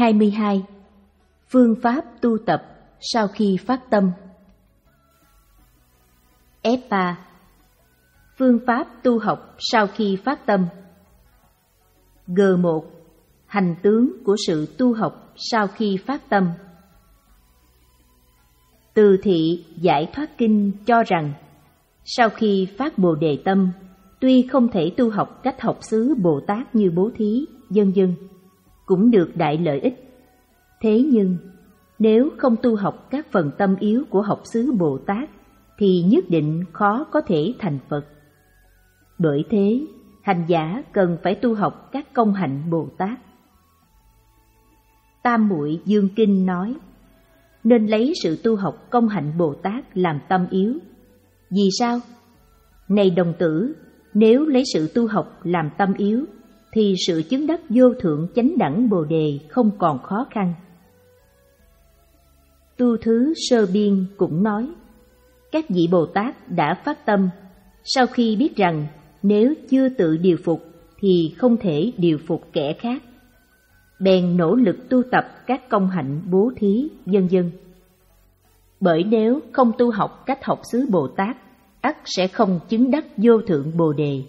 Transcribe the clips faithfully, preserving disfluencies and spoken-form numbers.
hai mươi hai. Phương pháp tu tập sau khi phát tâm. F ba. Phương pháp tu học sau khi phát tâm. G một. Hành tướng của sự tu học sau khi phát tâm. Từ thị Giải Thoát Kinh cho rằng, sau khi phát Bồ Đề tâm, tuy không thể tu học cách học xứ Bồ Tát như bố thí, vân vân, cũng được đại lợi ích. Thế nhưng, nếu không tu học các phần tâm yếu của học xứ Bồ Tát, thì nhất định khó có thể thành Phật. Bởi thế, hành giả cần phải tu học các công hạnh Bồ Tát. Tam Muội Dương Kinh nói, nên lấy sự tu học công hạnh Bồ Tát làm tâm yếu. Vì sao? Này đồng tử, nếu lấy sự tu học làm tâm yếu, thì sự chứng đắc vô thượng chánh đẳng Bồ Đề không còn khó khăn. Tu Thứ Sơ Biên cũng nói, các vị Bồ Tát đã phát tâm, sau khi biết rằng nếu chưa tự điều phục thì không thể điều phục kẻ khác, bèn nỗ lực tu tập các công hạnh bố thí, vân vân. Bởi nếu không tu học cách học xứ Bồ Tát, ắt sẽ không chứng đắc vô thượng Bồ Đề.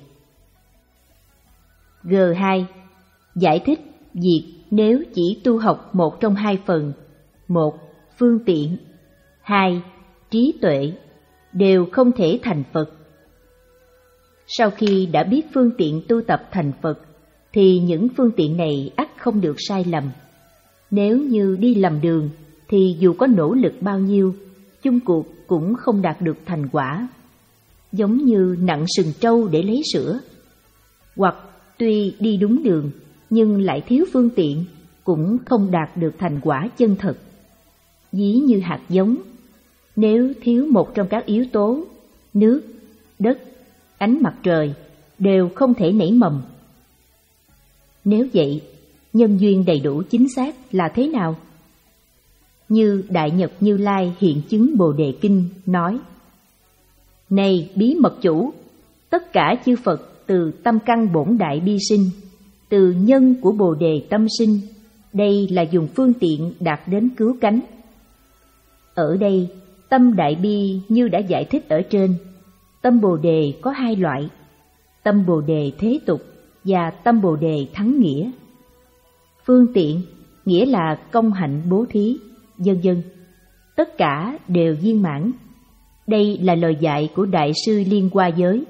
G hai. Giải thích việc nếu chỉ tu học một trong hai phần, một, phương tiện, hai, trí tuệ, đều không thể thành Phật. Sau khi đã biết phương tiện tu tập thành Phật, thì những phương tiện này ắt không được sai lầm. Nếu như đi lầm đường, thì dù có nỗ lực bao nhiêu, chung cuộc cũng không đạt được thành quả. Giống như nặng sừng trâu để lấy sữa. Hoặc tuy đi đúng đường, nhưng lại thiếu phương tiện, cũng không đạt được thành quả chân thật. Ví như hạt giống, nếu thiếu một trong các yếu tố, nước, đất, ánh mặt trời, đều không thể nảy mầm. Nếu vậy, nhân duyên đầy đủ chính xác là thế nào? Như Đại Nhật Như Lai hiện chứng Bồ Đề Kinh nói, này bí mật chủ, tất cả chư Phật từ tâm căn bổn đại bi sinh, từ nhân của Bồ Đề tâm sinh, đây là dùng phương tiện đạt đến cứu cánh. Ở đây, tâm đại bi như đã giải thích ở trên, tâm Bồ Đề có hai loại, tâm Bồ Đề thế tục và tâm Bồ Đề thắng nghĩa. Phương tiện nghĩa là công hạnh bố thí, vân vân, tất cả đều viên mãn. Đây là lời dạy của Đại sư Liên Hoa Giới.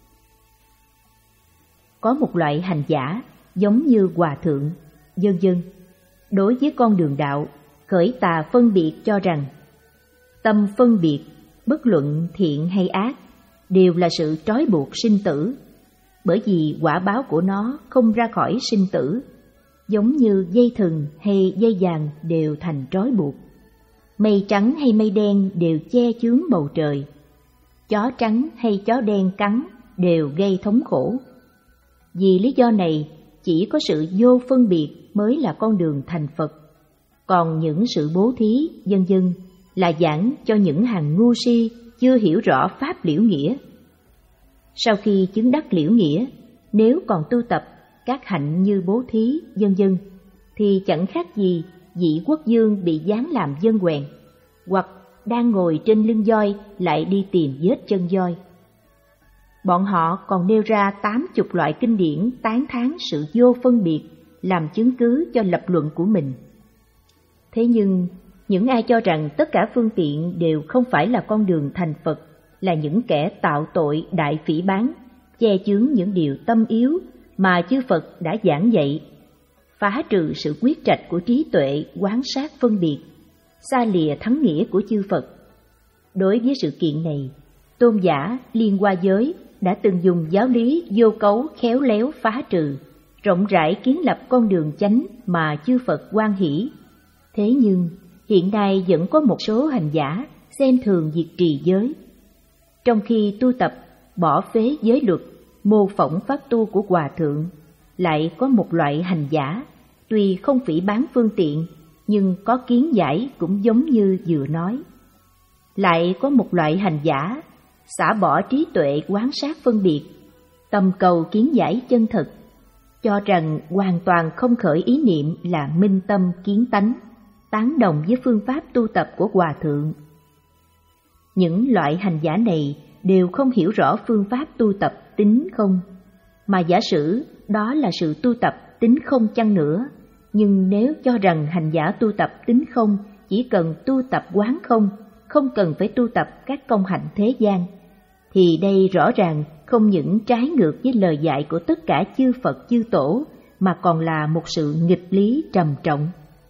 Có một loại hành giả giống như hòa thượng, vân vân, đối với con đường đạo khởi tà phân biệt cho rằng tâm phân biệt, bất luận thiện hay ác, đều là sự trói buộc sinh tử, bởi vì quả báo của nó không ra khỏi sinh tử, giống như dây thừng hay dây vàng đều thành trói buộc. Mây trắng hay mây đen đều che chướng bầu trời, chó trắng hay chó đen cắn đều gây thống khổ. Vì lý do này, chỉ có sự vô phân biệt mới là con đường thành Phật, còn những sự bố thí, vân vân là giảng cho những hàng ngu si chưa hiểu rõ pháp liễu nghĩa. Sau khi chứng đắc liễu nghĩa, nếu còn tu tập các hạnh như bố thí, vân vân, thì chẳng khác gì vị quốc vương bị giáng làm dân quèn, hoặc đang ngồi trên lưng voi lại đi tìm vết chân voi. Bọn họ còn nêu ra tám chục loại kinh điển tán thán sự vô phân biệt làm chứng cứ cho lập luận của mình. Thế nhưng, những ai cho rằng tất cả phương tiện đều không phải là con đường thành Phật là những kẻ tạo tội đại phỉ báng, che chướng những điều tâm yếu mà chư Phật đã giảng dạy, phá trừ sự quyết trạch của trí tuệ quán sát phân biệt, xa lìa thắng nghĩa của chư Phật. Đối với sự kiện này, tôn giả Liên Hoa Giới đã từng dùng giáo lý vô cấu khéo léo phá trừ, rộng rãi kiến lập con đường chánh mà chư Phật hoan hỷ. Thế nhưng, hiện nay vẫn có một số hành giả xem thường việc trì giới. Trong khi tu tập bỏ phế giới luật, mô phỏng pháp tu của Hòa Thượng, lại có một loại hành giả, tuy không phỉ báng phương tiện, nhưng có kiến giải cũng giống như vừa nói. Lại có một loại hành giả, xả bỏ trí tuệ quán sát phân biệt, tầm cầu kiến giải chân thật, cho rằng hoàn toàn không khởi ý niệm là minh tâm kiến tánh, tán đồng với phương pháp tu tập của Hòa Thượng. Những loại hành giả này đều không hiểu rõ phương pháp tu tập tính không, mà giả sử đó là sự tu tập tính không chăng nữa, nhưng nếu cho rằng hành giả tu tập tính không chỉ cần tu tập quán không, không cần phải tu tập các công hạnh thế gian, thì đây rõ ràng không những trái ngược với lời dạy của tất cả chư Phật chư Tổ, mà còn là một sự nghịch lý trầm trọng.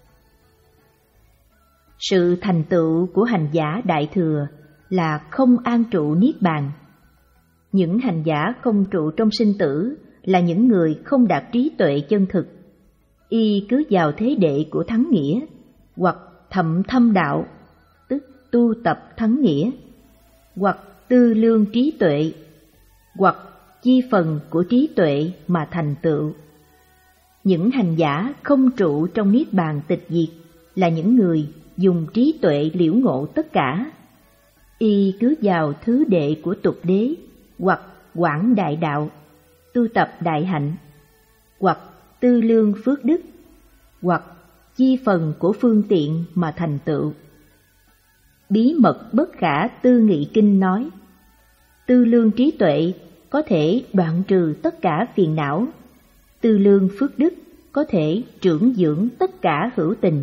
Sự thành tựu của hành giả Đại Thừa là không an trụ niết bàn. Những hành giả không trụ trong sinh tử là những người không đạt trí tuệ chân thực. Y cứ vào thế đệ của thắng nghĩa, hoặc thậm thâm đạo, tức tu tập thắng nghĩa, hoặc tư lương trí tuệ, hoặc chi phần của trí tuệ mà thành tựu. Những hành giả không trụ trong niết bàn tịch diệt là những người dùng trí tuệ liễu ngộ tất cả. Y cứ vào thứ đệ của tục đế, hoặc quảng đại đạo, tu tập đại hạnh, hoặc tư lương phước đức, hoặc chi phần của phương tiện mà thành tựu. Bí mật bất khả tư nghị kinh nói, tư lương trí tuệ có thể đoạn trừ tất cả phiền não, tư lương phước đức có thể trưởng dưỡng tất cả hữu tình.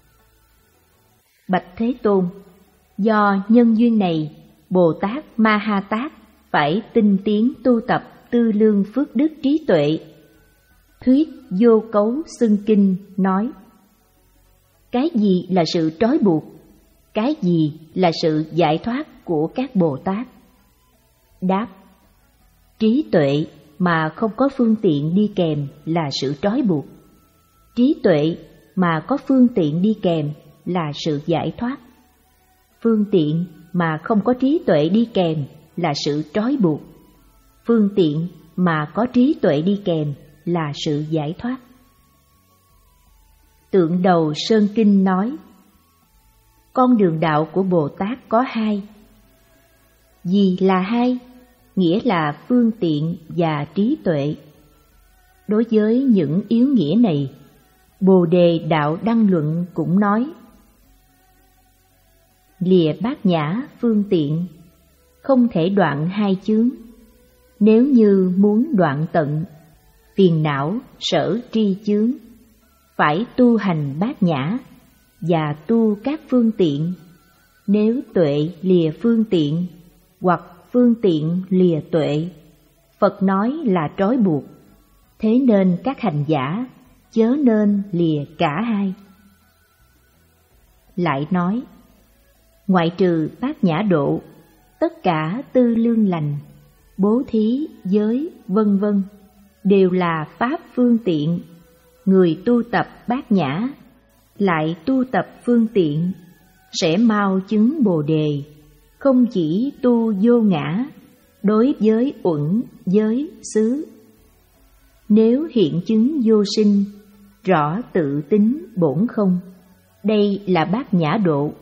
Bạch Thế Tôn, do nhân duyên này, Bồ Tát Ma Ha Tát phải tinh tiến tu tập tư lương phước đức trí tuệ. Thuyết Vô Cấu Xưng Kinh nói, cái gì là sự trói buộc, cái gì là sự giải thoát của các Bồ Tát? Đáp, trí tuệ mà không có phương tiện đi kèm là sự trói buộc, trí tuệ mà có phương tiện đi kèm là sự giải thoát, phương tiện mà không có trí tuệ đi kèm là sự trói buộc, phương tiện mà có trí tuệ đi kèm là sự giải thoát. Tượng Đầu Sơn Kinh nói, con đường đạo của Bồ Tát có hai. Gì là hai? Nghĩa là phương tiện và trí tuệ. Đối với những yếu nghĩa này, Bồ Đề Đạo Đăng Luận cũng nói, lìa bát nhã phương tiện, không thể đoạn hai chướng. Nếu như muốn đoạn tận, phiền não sở tri chướng, phải tu hành bát nhã và tu các phương tiện. Nếu tuệ lìa phương tiện, hoặc phương tiện lìa tuệ, Phật nói là trói buộc. Thế nên các hành giả chớ nên lìa cả hai. Lại nói, ngoại trừ bát nhã độ, tất cả tư lương lành, bố thí, giới, vân vân đều là pháp phương tiện. Người tu tập bát nhã lại tu tập phương tiện sẽ mau chứng Bồ Đề, không chỉ tu vô ngã đối với uẩn, giới, xứ. Nếu hiện chứng vô sinh, rõ tự tính bổn không, đây là bát nhã độ.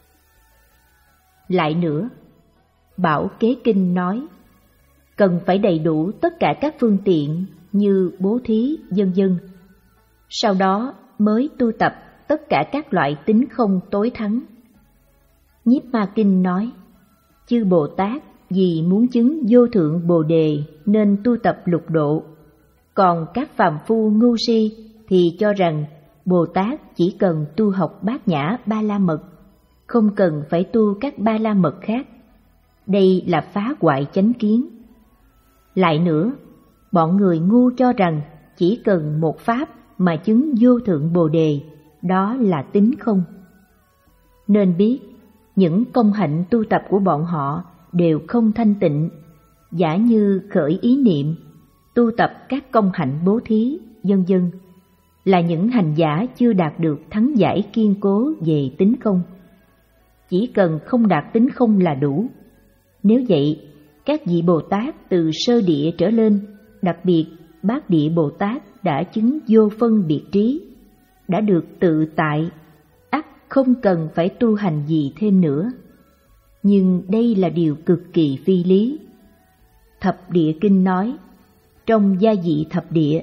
Lại nữa, Bảo Kế Kinh nói, cần phải đầy đủ tất cả các phương tiện như bố thí, vân vân. Sau đó mới tu tập tất cả các loại tính không tối thắng. Nhiếp Ma Kinh nói, chư Bồ Tát vì muốn chứng vô thượng Bồ Đề nên tu tập lục độ, còn các phàm phu ngu si thì cho rằng Bồ Tát chỉ cần tu học bát nhã ba la mật, không cần phải tu các ba la mật khác. Đây là phá hoại chánh kiến. Lại nữa, bọn người ngu cho rằng chỉ cần một pháp mà chứng vô thượng Bồ Đề, đó là tính không. Nên biết, những công hạnh tu tập của bọn họ đều không thanh tịnh, giả như khởi ý niệm, tu tập các công hạnh bố thí, vân vân, là những hành giả chưa đạt được thắng giải kiên cố về tính không. Chỉ cần không đạt tính không là đủ. Nếu vậy, các vị Bồ Tát từ sơ địa trở lên, đặc biệt bát địa Bồ Tát đã chứng vô phân biệt trí, đã được tự tại, ắt không cần phải tu hành gì thêm nữa. Nhưng đây là điều cực kỳ phi lý. Thập Địa Kinh nói, trong gia vị thập địa,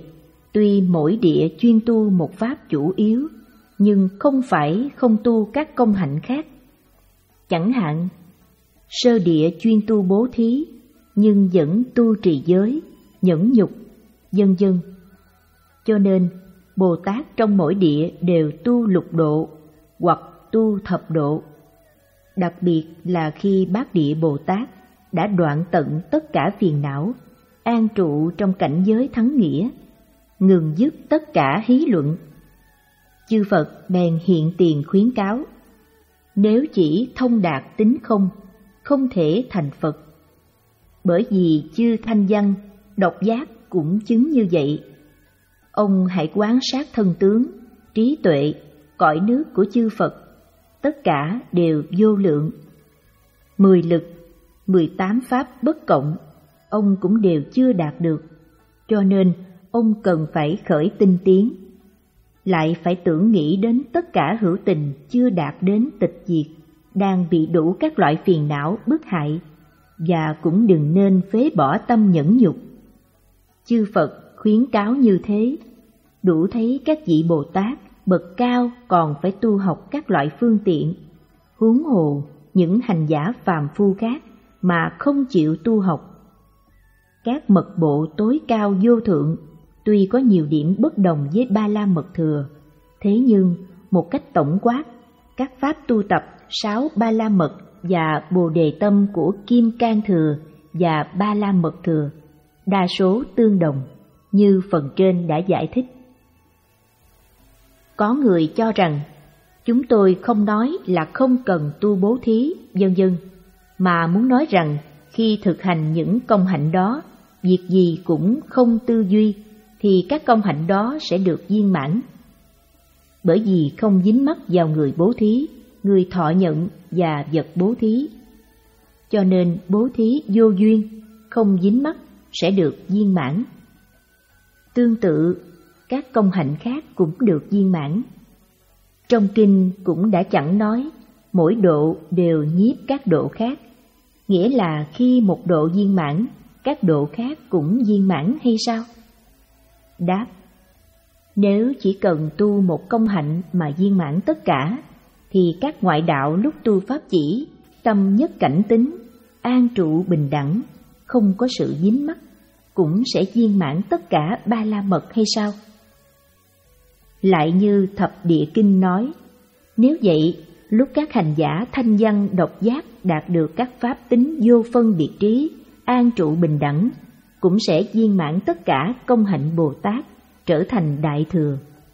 Tuy mỗi địa chuyên tu một pháp chủ yếu, nhưng không phải không tu các công hạnh khác. Chẳng hạn, sơ địa chuyên tu bố thí, nhưng vẫn tu trì giới, nhẫn nhục, vân vân. Cho nên, Bồ Tát trong mỗi địa đều tu lục độ hoặc tu thập độ. Đặc biệt là khi Bát Địa Bồ Tát đã đoạn tận tất cả phiền não, an trụ trong cảnh giới thắng nghĩa, ngừng dứt tất cả hí luận. Chư Phật bèn hiện tiền khuyến cáo, nếu chỉ thông đạt tính không, không thể thành Phật. Bởi vì chư Thanh Văn, Độc Giác cũng chứng như vậy. Ông hãy quán sát thân tướng, trí tuệ, cõi nước của chư Phật, tất cả đều vô lượng. Mười lực, mười tám pháp bất cộng, ông cũng đều chưa đạt được, cho nên ông cần phải khởi tinh tiến. Lại phải tưởng nghĩ đến tất cả hữu tình chưa đạt đến tịch diệt, đang bị đủ các loại phiền não bức hại, và cũng đừng nên phế bỏ tâm nhẫn nhục. Chư Phật khuyến cáo như thế, đủ thấy các vị Bồ Tát bậc cao còn phải tu học các loại phương tiện, huống hồ những hành giả phàm phu khác mà không chịu tu học. Các mật bộ tối cao vô thượng tuy có nhiều điểm bất đồng với Ba La Mật Thừa, thế nhưng một cách tổng quát, các pháp tu tập sáu Ba La Mật và Bồ Đề Tâm của Kim Cang Thừa và Ba La Mật Thừa đa số tương đồng, như phần trên đã giải thích. Có người cho rằng chúng tôi không nói là không cần tu bố thí, vân vân, mà muốn nói rằng khi thực hành những công hạnh đó, việc gì cũng không tư duy, thì các công hạnh đó sẽ được viên mãn. Bởi vì không dính mắc vào người bố thí, người thọ nhận và vật bố thí, cho nên bố thí vô duyên, không dính mắc sẽ được viên mãn. Tương tự, các công hạnh khác cũng được viên mãn. Trong kinh cũng đã chẳng nói mỗi độ đều nhiếp các độ khác, nghĩa là khi một độ viên mãn, các độ khác cũng viên mãn hay sao? Đáp: nếu chỉ cần tu một công hạnh mà viên mãn tất cả, thì các ngoại đạo lúc tu pháp chỉ, tâm nhất cảnh tính, an trụ bình đẳng, không có sự dính mắc, cũng sẽ viên mãn tất cả Ba La Mật hay sao? Lại như Thập Địa Kinh nói, nếu vậy, lúc các hành giả Thanh Văn Độc Giác đạt được các pháp tính vô phân biệt trí, an trụ bình đẳng, cũng sẽ viên mãn tất cả công hạnh Bồ Tát, trở thành Đại Thừa.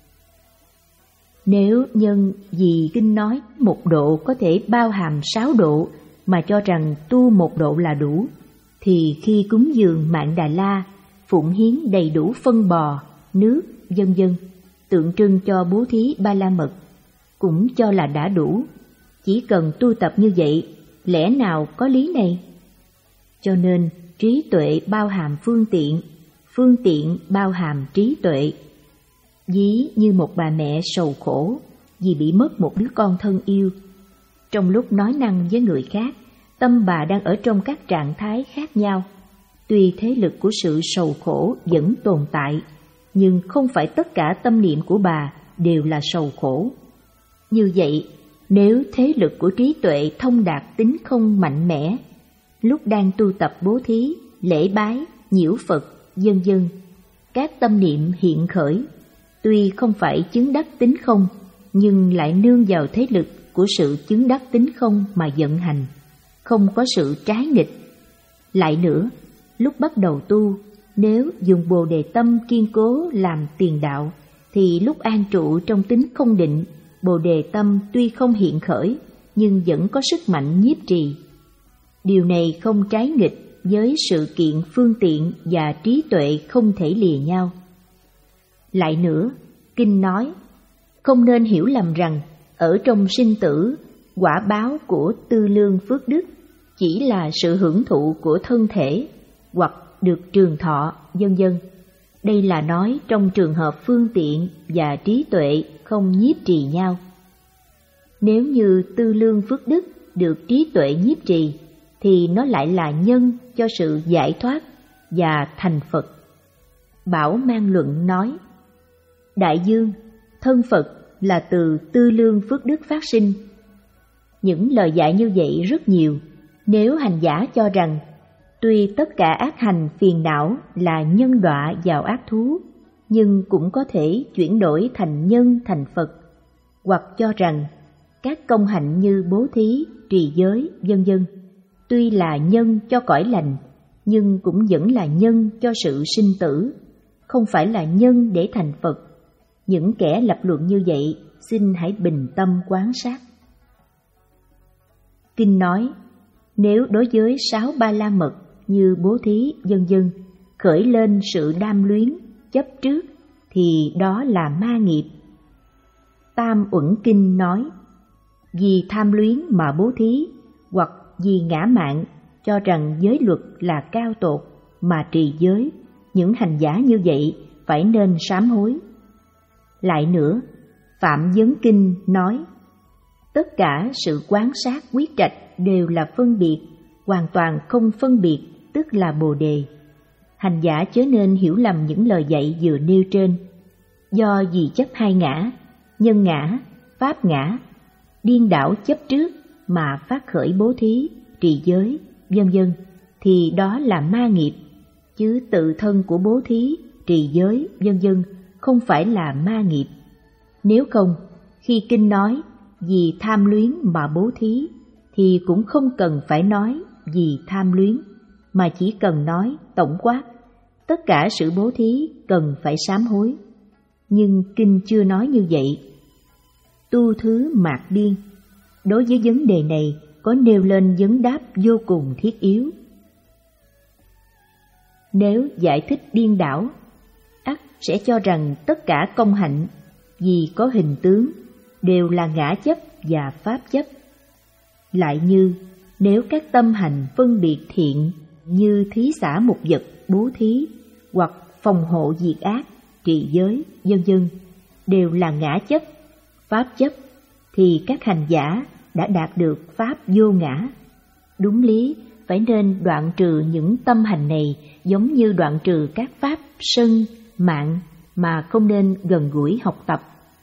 Nếu nhân vì kinh nói một độ có thể bao hàm sáu độ mà cho rằng tu một độ là đủ, thì khi cúng dường Mạn Đà La, phụng hiến đầy đủ phân bò, nước, vân vân, tượng trưng cho bố thí Ba La Mật, cũng cho là đã đủ. Chỉ cần tu tập như vậy, lẽ nào có lý này? Cho nên trí tuệ bao hàm phương tiện, phương tiện bao hàm trí tuệ. Ví như một bà mẹ sầu khổ vì bị mất một đứa con thân yêu. Trong lúc nói năng với người khác, tâm bà đang ở trong các trạng thái khác nhau. Tuy thế lực của sự sầu khổ vẫn tồn tại, nhưng không phải tất cả tâm niệm của bà đều là sầu khổ. Như vậy, nếu thế lực của trí tuệ thông đạt tính không mạnh mẽ, lúc đang tu tập bố thí, lễ bái, nhiễu Phật, vân vân, các tâm niệm hiện khởi, tuy không phải chứng đắc tính không, nhưng lại nương vào thế lực của sự chứng đắc tính không mà vận hành, không có sự trái nghịch. Lại nữa, lúc bắt đầu tu, nếu dùng Bồ Đề Tâm kiên cố làm tiền đạo, thì lúc an trụ trong tính không định, Bồ Đề Tâm tuy không hiện khởi, nhưng vẫn có sức mạnh nhiếp trì. Điều này không trái nghịch với sự kiện phương tiện và trí tuệ không thể lìa nhau. Lại nữa, kinh nói, không nên hiểu lầm rằng ở trong sinh tử, quả báo của tư lương phước đức chỉ là sự hưởng thụ của thân thể hoặc được trường thọ, vân vân. Đây là nói trong trường hợp phương tiện và trí tuệ không nhiếp trì nhau. Nếu như tư lương phước đức được trí tuệ nhiếp trì, thì nó lại là nhân cho sự giải thoát và thành Phật. Bảo Mang Luận nói, Đại dương, thân Phật là từ tư lương phước đức phát sinh. Những lời dạy như vậy rất nhiều. Nếu hành giả cho rằng tuy tất cả ác hành phiền não là nhân đọa vào ác thú, nhưng cũng có thể chuyển đổi thành nhân thành Phật, hoặc cho rằng các công hạnh như bố thí, trì giới, vân vân tuy là nhân cho cõi lành, nhưng cũng vẫn là nhân cho sự sinh tử, không phải là nhân để thành Phật. Những kẻ lập luận như vậy, xin hãy bình tâm quán sát. Kinh nói, nếu đối với sáu ba la mật như bố thí, vân vân khởi lên sự đam luyến, chấp trước, thì đó là ma nghiệp. Tam Uẩn Kinh nói, vì tham luyến mà bố thí, hoặc vì ngã mạn cho rằng giới luật là cao tột mà trì giới, những hành giả như vậy phải nên sám hối. Lại nữa, Phạm Vấn Kinh nói, tất cả sự quán sát quyết trạch đều là phân biệt, hoàn toàn không phân biệt tức là Bồ Đề. Hành giả chớ nên hiểu lầm những lời dạy vừa nêu trên. Do vì chấp hai ngã, nhân ngã, pháp ngã, điên đảo chấp trước mà phát khởi bố thí, trì giới, vân vân, thì đó là ma nghiệp, chứ tự thân của bố thí, trì giới, vân vân không phải là ma nghiệp. Nếu không, khi kinh nói vì tham luyến mà bố thí, thì cũng không cần phải nói vì tham luyến, mà chỉ cần nói tổng quát, tất cả sự bố thí cần phải sám hối. Nhưng kinh chưa nói như vậy. Tu thứ mạt điên, đối với vấn đề này có nêu lên vấn đáp vô cùng thiết yếu. Nếu giải thích điên đảo, ắt sẽ cho rằng tất cả công hạnh vì có hình tướng đều là ngã chấp và pháp chấp. Lại như nếu các tâm hành phân biệt thiện như thí xả một vật, bố thí, hoặc phòng hộ diệt ác, trì giới, vân vân đều là ngã chấp, pháp chấp, thì các hành giả đã đạt được pháp vô ngã. Đúng lý phải nên đoạn trừ những tâm hành này, giống như đoạn trừ các pháp sân, mạn, mà không nên gần gũi học tập.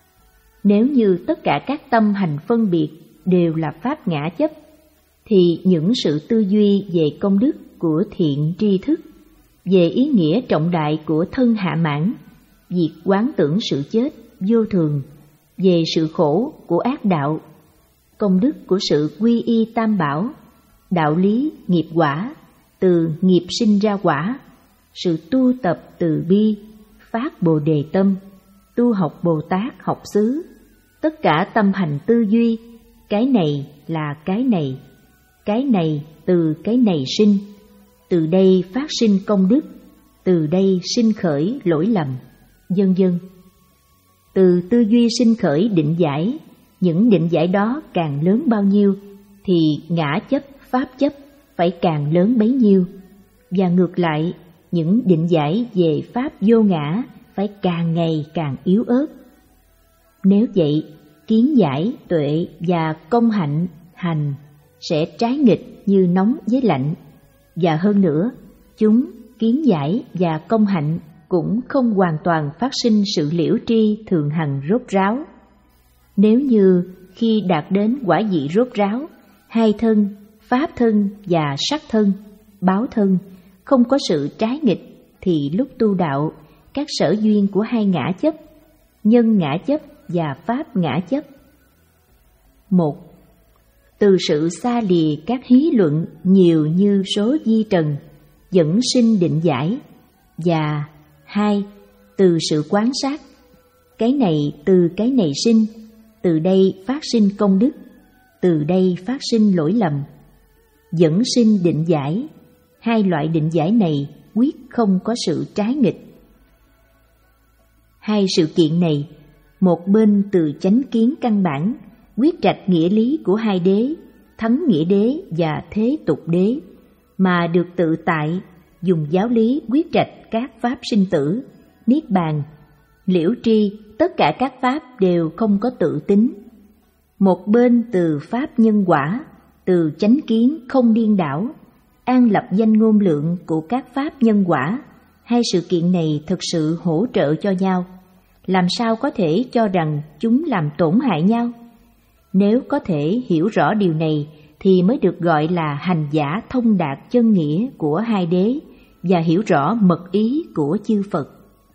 Nếu như tất cả các tâm hành phân biệt đều là pháp ngã chấp, thì những sự tư duy về công đức của thiện tri thức, về ý nghĩa trọng đại của thân hạ mãn, việc quán tưởng sự chết vô thường, về sự khổ của ác đạo, công đức của sự quy y tam bảo, đạo lý nghiệp quả, từ nghiệp sinh ra quả, sự tu tập từ bi, phát bồ đề tâm, tu học Bồ Tát học xứ, tất cả tâm hành tư duy, cái này là cái này, cái này từ cái này sinh, từ đây phát sinh công đức, từ đây sinh khởi lỗi lầm, vân vân. Từ tư duy sinh khởi định giải, những định giải đó càng lớn bao nhiêu, thì ngã chấp, pháp chấp phải càng lớn bấy nhiêu. Và ngược lại, những định giải về pháp vô ngã phải càng ngày càng yếu ớt. Nếu vậy, kiến giải, tuệ và công hạnh, hành sẽ trái nghịch như nóng với lạnh. Và hơn nữa, chúng, kiến giải và công hạnh cũng không hoàn toàn phát sinh sự liễu tri thường hằng rốt ráo. Nếu như khi đạt đến quả vị rốt ráo, hai thân, pháp thân và sắc thân, báo thân không có sự trái nghịch, thì lúc tu đạo, các sở duyên của hai ngã chấp, nhân ngã chấp và pháp ngã chấp. Một, từ sự xa lìa các hí luận nhiều như số di trần, dẫn sinh định giải. Và hai, từ sự quán sát, cái này từ cái này sinh, từ đây phát sinh công đức, từ đây phát sinh lỗi lầm, dẫn sinh định giải. Hai loại định giải này quyết không có sự trái nghịch. Hai sự kiện này, một bên từ chánh kiến căn bản, quyết trạch nghĩa lý của hai đế, thắng nghĩa đế và thế tục đế, mà được tự tại, dùng giáo lý quyết trạch các pháp sinh tử, niết bàn, liễu tri, tất cả các pháp đều không có tự tính. Một bên từ pháp nhân quả, từ chánh kiến không điên đảo, an lập danh ngôn lượng của các pháp nhân quả. Hai sự kiện này thực sự hỗ trợ cho nhau, làm sao có thể cho rằng chúng làm tổn hại nhau? Nếu có thể hiểu rõ điều này thì mới được gọi là hành giả thông đạt chân nghĩa của hai đế và hiểu rõ mật ý của chư Phật.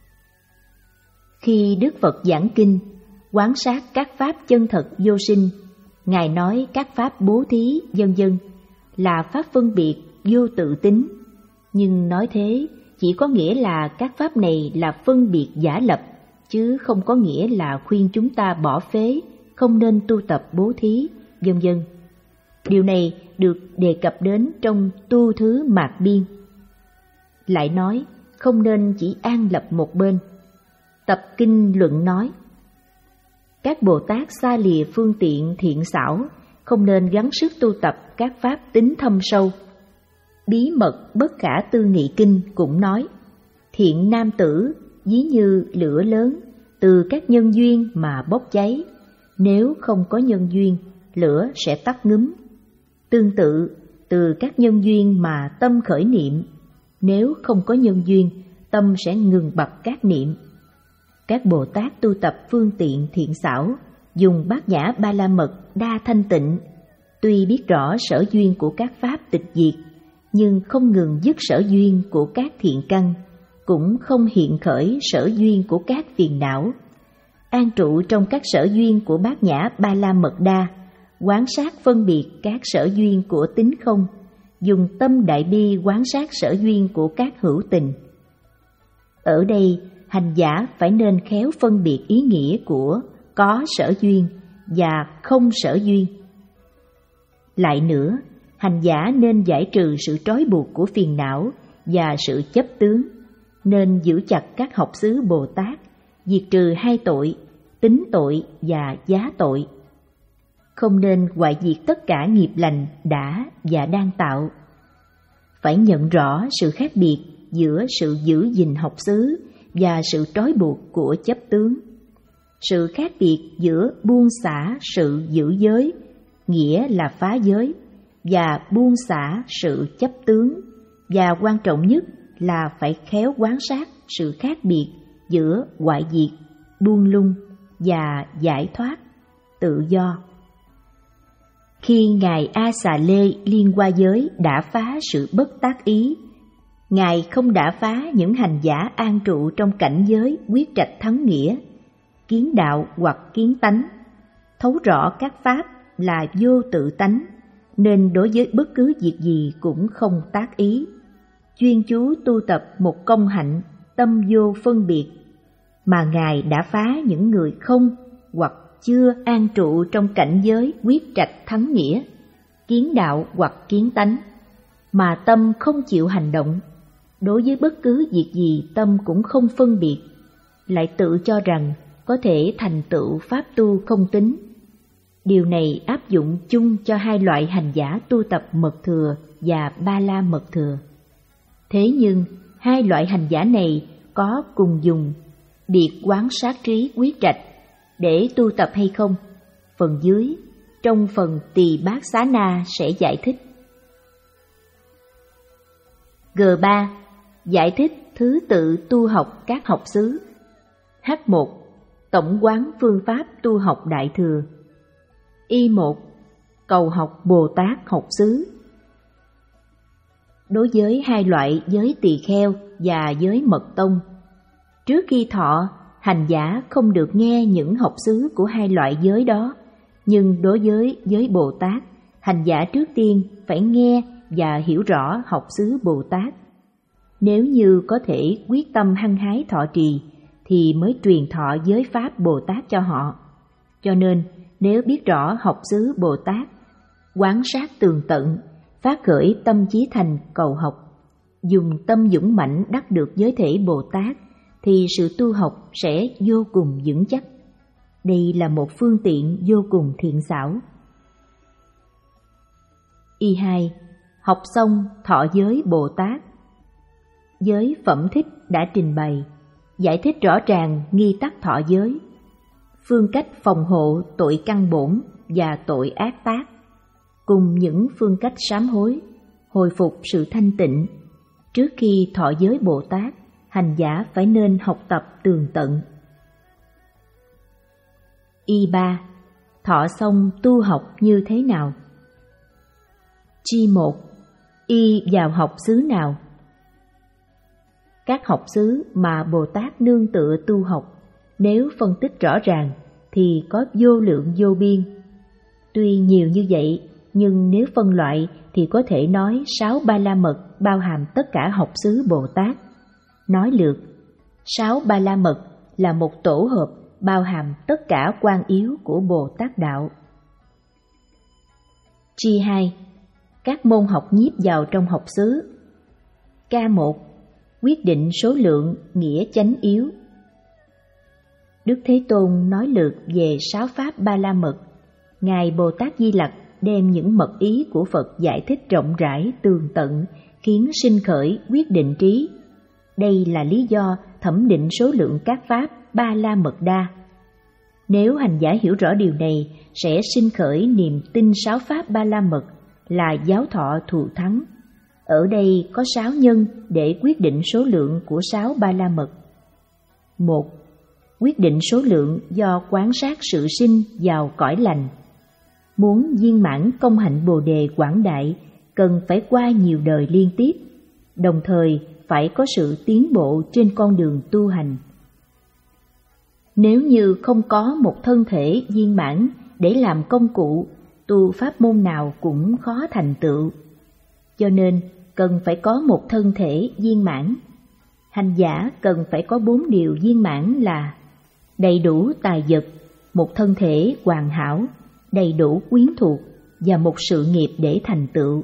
Khi Đức Phật giảng kinh, quán sát các pháp chân thật vô sinh, Ngài nói các pháp bố thí vân vân là pháp phân biệt vô tự tính, nhưng nói thế chỉ có nghĩa là các pháp này là phân biệt giả lập, chứ không có nghĩa là khuyên chúng ta bỏ phế, không nên tu tập bố thí, vân vân. Điều này được đề cập đến trong Tu Thứ Mạt Biên. Lại nói không nên chỉ an lập một bên. Tập Kinh Luận nói, các Bồ Tát xa lìa phương tiện thiện xảo, không nên gắng sức tu tập các pháp tính thâm sâu. Bí mật Bất Khả Tư Nghị Kinh cũng nói, thiện nam tử ví như lửa lớn, từ các nhân duyên mà bốc cháy, nếu không có nhân duyên, lửa sẽ tắt ngúm. Tương tự, từ các nhân duyên mà tâm khởi niệm, nếu không có nhân duyên, tâm sẽ ngừng bặt các niệm. Các Bồ Tát tu tập phương tiện thiện xảo, dùng bát nhã ba la mật đa thanh tịnh, tuy biết rõ sở duyên của các pháp tịch diệt, nhưng không ngừng dứt sở duyên của các thiện căn, cũng không hiện khởi sở duyên của các phiền não. An trụ trong các sở duyên của bát nhã ba la mật đa, quán sát phân biệt các sở duyên của tính không, dùng tâm đại bi quán sát sở duyên của các hữu tình. Ở đây, hành giả phải nên khéo phân biệt ý nghĩa của có sở duyên và không sở duyên. Lại nữa, hành giả nên giải trừ sự trói buộc của phiền não và sự chấp tướng, nên giữ chặt các học xứ Bồ Tát, diệt trừ hai tội, tính tội và giá tội. Không nên hoại diệt tất cả nghiệp lành đã và đang tạo. Phải nhận rõ sự khác biệt giữa sự giữ gìn học xứ và sự trói buộc của chấp tướng. Sự khác biệt giữa buông xả sự giữ giới, nghĩa là phá giới, và buông xả sự chấp tướng, và quan trọng nhất là phải khéo quán sát sự khác biệt giữa hoại diệt, buông lung và giải thoát, tự do. Khi Ngài A Xà Lê Liên Hoa Giới đã phá sự bất tác ý, Ngài không đã phá những hành giả an trụ trong cảnh giới quyết trạch thắng nghĩa, kiến đạo hoặc kiến tánh, thấu rõ các pháp là vô tự tánh, nên đối với bất cứ việc gì cũng không tác ý, chuyên chú tu tập một công hạnh tâm vô phân biệt, mà Ngài đã phá những người không hoặc chưa an trụ trong cảnh giới quyết trạch thắng nghĩa, kiến đạo hoặc kiến tánh, mà tâm không chịu hành động. Đối với bất cứ việc gì tâm cũng không phân biệt, lại tự cho rằng có thể thành tựu pháp tu không tính. Điều này áp dụng chung cho hai loại hành giả tu tập mật thừa và ba la mật thừa. Thế nhưng hai loại hành giả này có cùng dùng biệt quán sát trí quyết trạch để tu tập hay không? Phần dưới, trong phần Tỳ Bát Xá Na sẽ giải thích. G ba. Giải thích thứ tự tu học các học xứ. H một. Tổng quán phương pháp tu học Đại Thừa. Y một. Cầu học Bồ Tát học xứ. Đối với hai loại giới tỳ kheo và giới mật tông, trước khi thọ, hành giả không được nghe những học xứ của hai loại giới đó, nhưng đối với giới Bồ Tát, hành giả trước tiên phải nghe và hiểu rõ học xứ Bồ Tát. Nếu như có thể quyết tâm hăng hái thọ trì, thì mới truyền thọ giới pháp Bồ Tát cho họ. Cho nên, nếu biết rõ học xứ Bồ Tát, quán sát tường tận, phát khởi tâm chí thành cầu học, dùng tâm dũng mãnh đắc được giới thể Bồ Tát, thì sự tu học sẽ vô cùng vững chắc. Đây là một phương tiện vô cùng thiện xảo. Y hai. Học xong thọ giới Bồ Tát. Giới Phẩm Thích đã trình bày, giải thích rõ ràng nghi tắc thọ giới, phương cách phòng hộ tội căn bổn và tội ác tác, cùng những phương cách sám hối, hồi phục sự thanh tịnh. Trước khi thọ giới Bồ Tát, hành giả phải nên học tập tường tận. Y ba. Thọ xong tu học như thế nào? Chi một. Y vào học xứ nào? Các học xứ mà Bồ Tát nương tựa tu học, nếu phân tích rõ ràng thì có vô lượng vô biên. Tuy nhiều như vậy, nhưng nếu phân loại thì có thể nói sáu ba la mật bao hàm tất cả học xứ Bồ Tát. Nói lược, sáu ba la mật là một tổ hợp bao hàm tất cả quan yếu của Bồ Tát đạo. Chi hai. Các môn học nhiếp vào trong học xứ. Ca một. Quyết định số lượng nghĩa chánh yếu. Đức Thế Tôn nói lược về sáu pháp ba la mật. Ngài Bồ Tát Di Lặc đem những mật ý của Phật giải thích rộng rãi tường tận, khiến sinh khởi quyết định trí. Đây là lý do thẩm định số lượng các pháp ba la mật đa. Nếu hành giả hiểu rõ điều này, sẽ sinh khởi niềm tin sáu pháp ba la mật là giáo thọ thù thắng. Ở đây có sáu nhân để quyết định số lượng của sáu ba la mật. Một. Quyết định số lượng do quán sát sự sinh vào cõi lành. Muốn viên mãn công hạnh Bồ đề quảng đại, cần phải qua nhiều đời liên tiếp, đồng thời phải có sự tiến bộ trên con đường tu hành. Nếu như không có một thân thể viên mãn để làm công cụ, tu pháp môn nào cũng khó thành tựu. Cho nên cần phải có một thân thể viên mãn. Hành giả cần phải có bốn điều viên mãn là đầy đủ tài vật, một thân thể hoàn hảo, đầy đủ quyến thuộc và một sự nghiệp để thành tựu.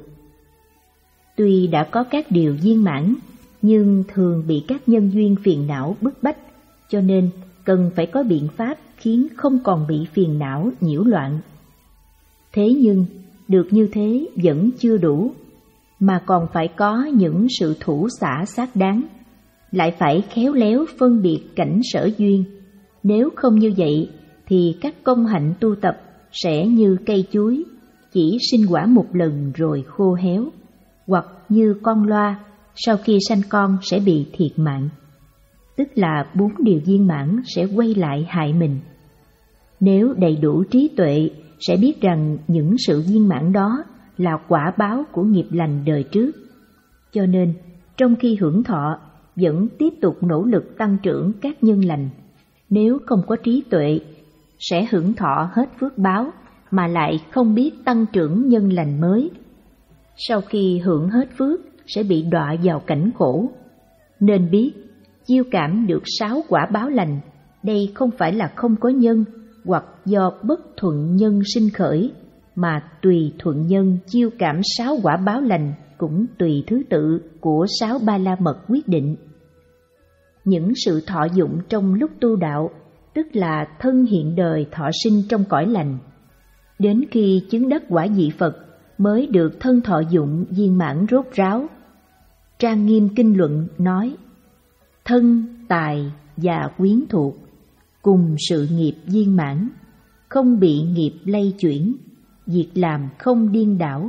Tuy đã có các điều viên mãn, nhưng thường bị các nhân duyên phiền não bức bách, cho nên cần phải có biện pháp khiến không còn bị phiền não nhiễu loạn. Thế nhưng, được như thế vẫn chưa đủ, mà còn phải có những sự thủ xả xác đáng, lại phải khéo léo phân biệt cảnh sở duyên. Nếu không như vậy, thì các công hạnh tu tập sẽ như cây chuối, chỉ sinh quả một lần rồi khô héo, hoặc như con loa, sau khi sanh con sẽ bị thiệt mạng. Tức là bốn điều viên mãn sẽ quay lại hại mình. Nếu đầy đủ trí tuệ, sẽ biết rằng những sự viên mãn đó là quả báo của nghiệp lành đời trước. Cho nên, trong khi hưởng thọ, vẫn tiếp tục nỗ lực tăng trưởng các nhân lành. Nếu không có trí tuệ, sẽ hưởng thọ hết phước báo mà lại không biết tăng trưởng nhân lành mới. Sau khi hưởng hết phước, sẽ bị đọa vào cảnh khổ. Nên biết, chiêu cảm được sáu quả báo lành, đây không phải là không có nhân hoặc do bất thuận nhân sinh khởi, mà tùy thuận nhân chiêu cảm sáu quả báo lành cũng tùy thứ tự của sáu ba la mật quyết định. Những sự thọ dụng trong lúc tu đạo, tức là thân hiện đời thọ sinh trong cõi lành. Đến khi chứng đắc quả vị Phật mới được thân thọ dụng viên mãn rốt ráo. Trang Nghiêm Kinh Luận nói: thân, tài và quyến thuộc cùng sự nghiệp viên mãn, không bị nghiệp lay chuyển, việc làm không điên đảo.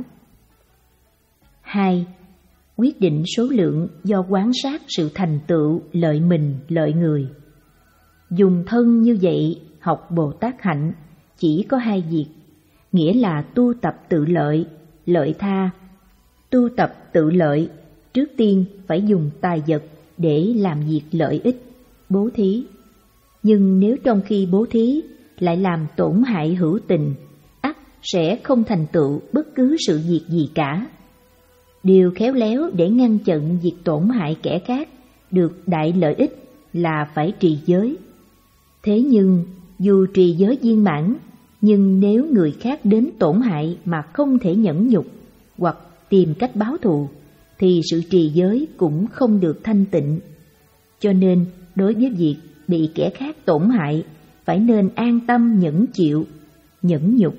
Hai. Quyết định số lượng do quán sát sự thành tựu lợi mình lợi người. Dùng thân như vậy học Bồ Tát hạnh chỉ có hai việc, nghĩa là tu tập tự lợi, lợi tha. Tu tập tự lợi, trước tiên phải dùng tài vật để làm việc lợi ích, bố thí. Nhưng nếu trong khi bố thí lại làm tổn hại hữu tình, ắt sẽ không thành tựu bất cứ sự việc gì cả. Điều khéo léo để ngăn chặn việc tổn hại kẻ khác được đại lợi ích là phải trì giới. Thế nhưng dù trì giới viên mãn, nhưng nếu người khác đến tổn hại mà không thể nhẫn nhục hoặc tìm cách báo thù, thì sự trì giới cũng không được thanh tịnh. Cho nên đối với việc bị kẻ khác tổn hại, phải nên an tâm nhẫn chịu, nhẫn nhục.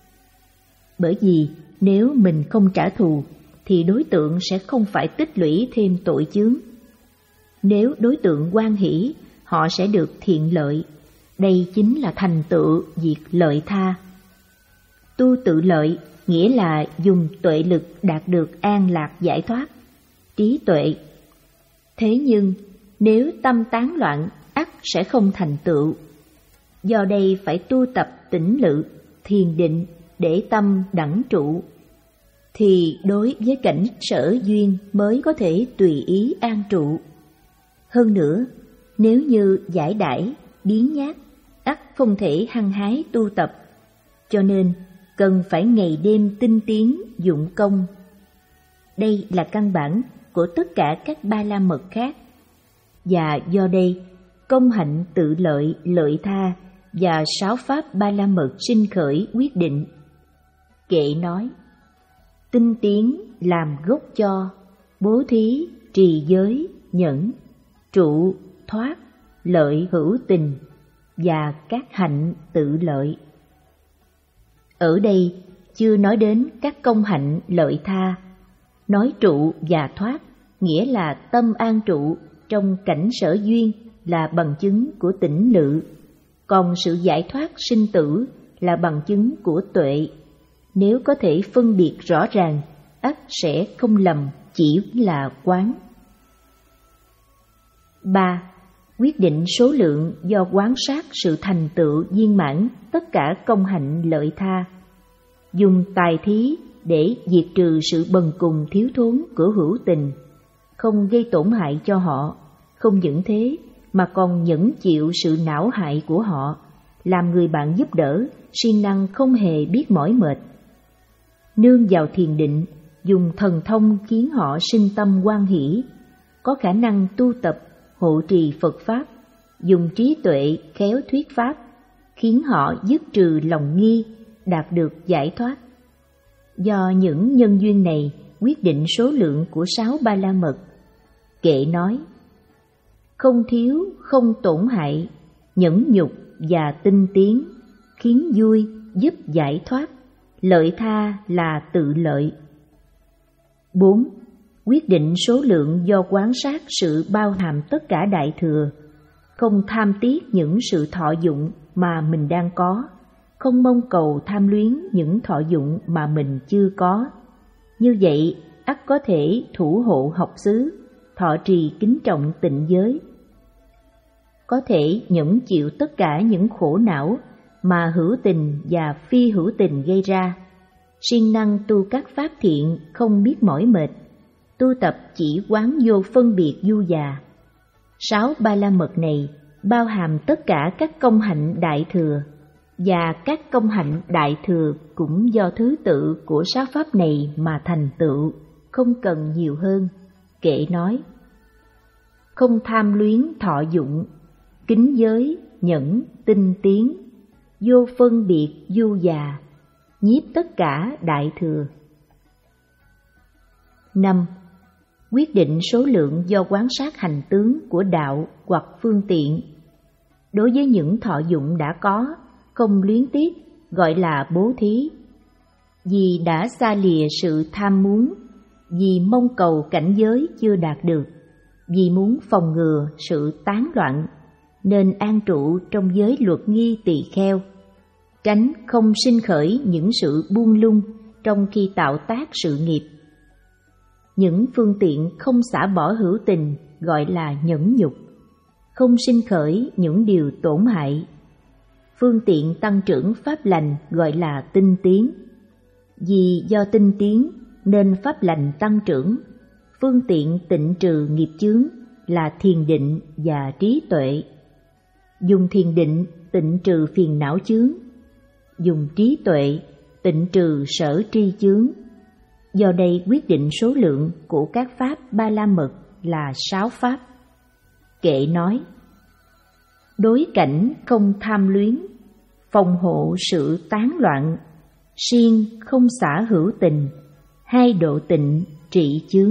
Bởi vì nếu mình không trả thù, thì đối tượng sẽ không phải tích lũy thêm tội chướng. Nếu đối tượng hoan hỷ, họ sẽ được thiện lợi. Đây chính là thành tựu việc lợi tha. Tu tự lợi nghĩa là dùng tuệ lực đạt được an lạc giải thoát, trí tuệ. Thế nhưng nếu tâm tán loạn, ắt sẽ không thành tựu. Do đây phải tu tập tĩnh lự, thiền định để tâm đẳng trụ, thì đối với cảnh sở duyên mới có thể tùy ý an trụ. Hơn nữa, nếu như giải đãi, biến nhát, ắt không thể hăng hái tu tập, cho nên cần phải ngày đêm tinh tiến dụng công. Đây là căn bản của tất cả các ba la mật khác, và do đây công hạnh tự lợi, lợi tha và sáu pháp ba la mật sinh khởi quyết định. Kệ nói: tinh tiến làm gốc cho, bố thí, trì giới, nhẫn, trụ, thoát, lợi hữu tình và các hạnh tự lợi. Ở đây chưa nói đến các công hạnh lợi tha. Nói trụ và thoát nghĩa là tâm an trụ trong cảnh sở duyên là bằng chứng của tĩnh lự, còn sự giải thoát sinh tử là bằng chứng của tuệ. Nếu có thể phân biệt rõ ràng, ắt sẽ không lầm, chỉ là quán. ba. Quyết định số lượng do quán sát sự thành tựu viên mãn tất cả công hạnh lợi tha. Dùng tài thí để diệt trừ sự bần cùng thiếu thốn của hữu tình, không gây tổn hại cho họ. Không những thế mà còn nhẫn chịu sự não hại của họ, làm người bạn giúp đỡ, siêng năng không hề biết mỏi mệt. Nương vào thiền định, dùng thần thông khiến họ sinh tâm hoan hỷ, có khả năng tu tập, hộ trì Phật Pháp, dùng trí tuệ khéo thuyết Pháp, khiến họ dứt trừ lòng nghi, đạt được giải thoát. Do những nhân duyên này quyết định số lượng của sáu ba la mật. Kệ nói: không thiếu, không tổn hại, nhẫn nhục và tinh tiến, khiến vui, giúp giải thoát, lợi tha là tự lợi. bốn. Quyết định số lượng do quán sát sự bao hàm tất cả đại thừa, không tham tiếc những sự thọ dụng mà mình đang có, không mong cầu tham luyến những thọ dụng mà mình chưa có. Như vậy, ắt có thể thủ hộ học xứ, thọ trì kính trọng tịnh giới. Có thể nhẫn chịu tất cả những khổ não mà hữu tình và phi hữu tình gây ra, siêng năng tu các pháp thiện không biết mỏi mệt, tu tập chỉ quán vô phân biệt du già. Sáu ba la mật này bao hàm tất cả các công hạnh đại thừa, và các công hạnh đại thừa cũng do thứ tự của sáu pháp này mà thành tựu, không cần nhiều hơn. Kệ nói: không tham luyến thọ dụng, kính giới, nhẫn, tinh tiến, vô phân biệt du già, nhiếp tất cả đại thừa. năm. Quyết định số lượng do quán sát hành tướng của đạo hoặc phương tiện. Đối với những thọ dụng đã có, không luyến tiếc, gọi là bố thí. Vì đã xa lìa sự tham muốn, vì mong cầu cảnh giới chưa đạt được, vì muốn phòng ngừa sự tán loạn, nên an trụ trong giới luật nghi tỳ kheo, tránh không sinh khởi những sự buông lung trong khi tạo tác sự nghiệp. Những phương tiện không xả bỏ hữu tình gọi là nhẫn nhục, không sinh khởi những điều tổn hại. Phương tiện tăng trưởng pháp lành gọi là tinh tiến. Vì do tinh tiến nên pháp lành tăng trưởng. Phương tiện tịnh trừ nghiệp chướng là thiền định và trí tuệ. Dùng thiền định tịnh trừ phiền não chướng, dùng trí tuệ tịnh trừ sở tri chướng. Do đây quyết định số lượng của các pháp ba la mật là sáu pháp. Kệ nói: đối cảnh không tham luyến, phòng hộ sự tán loạn, siêng không xả hữu tình, hai độ tịnh trị chướng.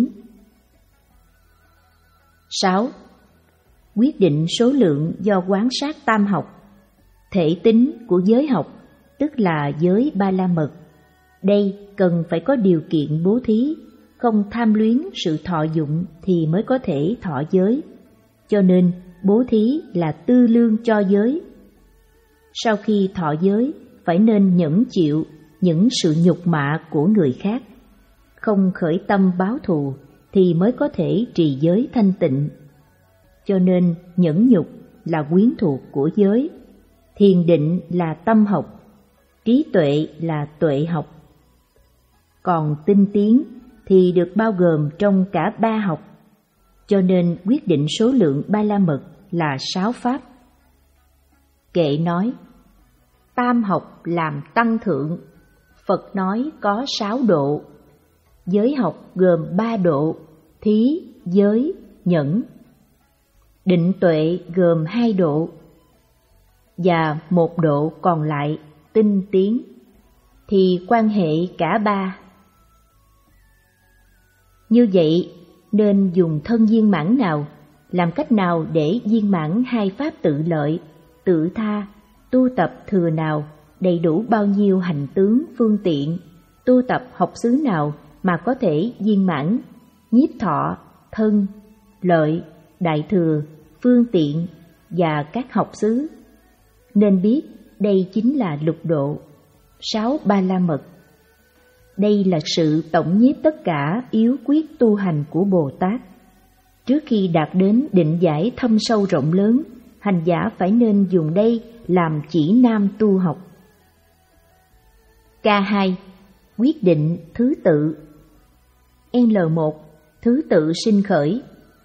sáu. Quyết định số lượng do quán sát tam học, thể tính của giới học, tức là giới ba la mật. Đây cần phải có điều kiện bố thí, không tham luyến sự thọ dụng thì mới có thể thọ giới. Cho nên bố thí là tư lương cho giới. Sau khi thọ giới, phải nên nhẫn chịu những sự nhục mạ của người khác, không khởi tâm báo thù thì mới có thể trì giới thanh tịnh. Cho nên nhẫn nhục là quyến thuộc của giới. thiền định là tâm học, trí tuệ là tuệ học. Còn tinh tiến thì được bao gồm trong cả ba học, cho nên quyết định số lượng ba la mật là sáu pháp. Kệ nói, tam học làm tăng thượng, Phật nói có sáu độ. Giới học gồm ba độ, thí, giới, nhẫn. Định tuệ gồm hai độ, và một độ còn lại, tinh tiến, thì quan hệ cả ba. Như vậy, nên dùng thân viên mãn nào, làm cách nào để viên mãn hai pháp tự lợi, tự tha, tu tập thừa nào, đầy đủ bao nhiêu hành tướng phương tiện, tu tập học xứ nào mà có thể viên mãn, nhiếp thọ, thân, lợi, đại thừa, phương tiện và các học xứ. Nên biết đây chính là lục độ, sáu ba la mật. Đây là sự tổng nhiếp tất cả yếu quyết tu hành của Bồ Tát. Trước khi đạt đến định giải thâm sâu rộng lớn, hành giả phải nên dùng đây làm chỉ nam tu học. K hai. Quyết định thứ tự. L một. Thứ tự sinh khởi.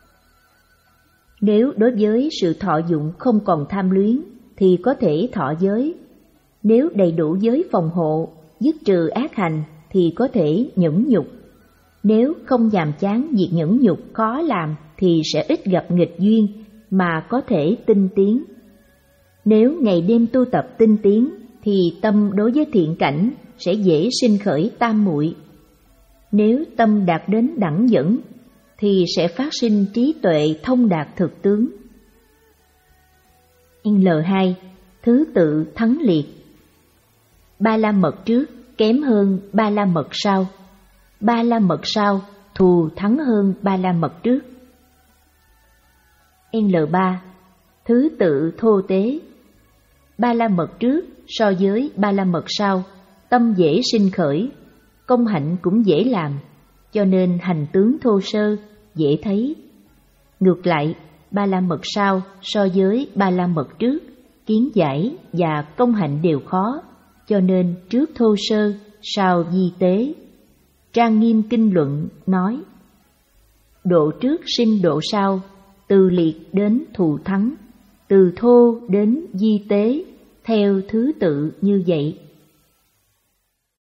Nếu đối với sự thọ dụng không còn tham luyến thì có thể thọ giới. Nếu đầy đủ giới phòng hộ, dứt trừ ác hành thì có thể nhẫn nhục. Nếu không nhàm chán việc nhẫn nhục khó làm thì sẽ ít gặp nghịch duyên mà có thể tinh tiến. Nếu ngày đêm tu tập tinh tiến thì tâm đối với thiện cảnh sẽ dễ sinh khởi tam muội. Nếu tâm đạt đến đẳng dẫn thì sẽ phát sinh trí tuệ thông đạt thực tướng. L hai. Thứ tự thắng liệt. Ba la mật trước kém hơn ba la mật sau, ba la mật sau thù thắng hơn ba la mật trước. L ba. Thứ tự thô tế. Ba la mật trước so với ba la mật sau, tâm dễ sinh khởi, công hạnh cũng dễ làm, cho nên hành tướng thô sơ, dễ thấy. Ngược lại, ba la mật sau so với ba la mật trước, kiến giải và công hạnh đều khó, cho nên trước thô sơ, sau di tế. Trang Nghiêm Kinh Luận nói, độ trước sinh độ sau, từ liệt đến thù thắng, từ thô đến di tế, theo thứ tự như vậy.